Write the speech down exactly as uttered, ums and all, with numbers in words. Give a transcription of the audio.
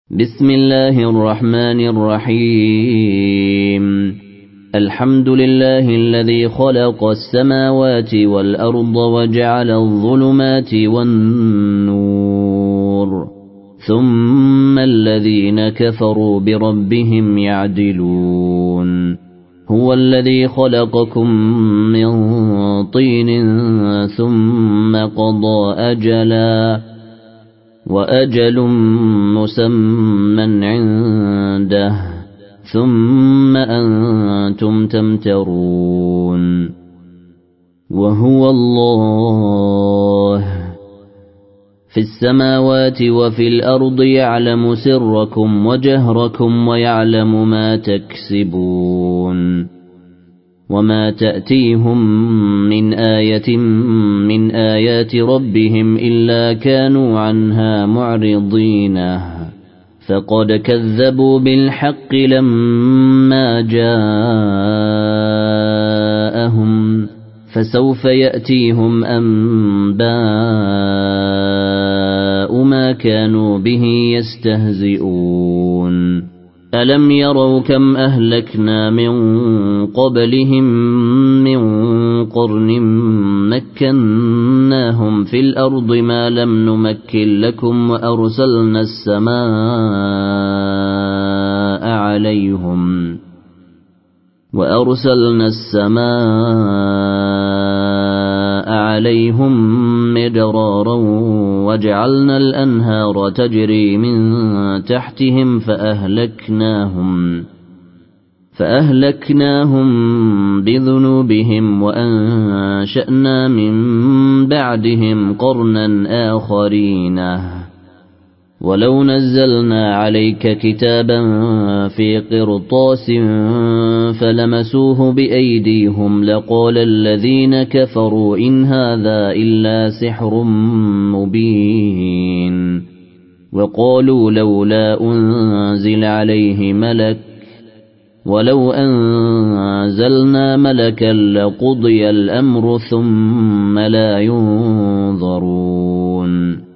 بسم الله الرحمن الرحيم الحمد لله الذي خلق السماوات والأرض وجعل الظلمات والنور ثم الذين كفروا بربهم يعدلون هو الذي خلقكم من طين ثم قضى أجلا وأجل مسمى عنده ثم أنتم تمترون وهو الله في السماوات وفي الأرض يعلم سركم وجهركم ويعلم ما تكسبون وما تأتيهم من آية من آيات ربهم إلا كانوا عنها معرضين فقد كذبوا بالحق لما جاءهم فسوف يأتيهم أنباء ما كانوا به يستهزئون ألم يروا كم أهلكنا من قبلهم من قرن مكناهم في الأرض ما لم نمكن لكم وأرسلنا السماء عليهم وأرسلنا السماء عليهم مدرارا وجعلنا الأنهار تجري من تحتهم فأهلكناهم فأهلكناهم بذنوبهم وأنشأنا من بعدهم قرنا آخرين ولو نزلنا عليك كتابا في قرطاس فلمسوه بأيديهم لقال الذين كفروا إن هذا إلا سحر مبين وقالوا لولا أنزل عليه ملك ولو أنزلنا ملكا لقضي الأمر ثم لا ينظرون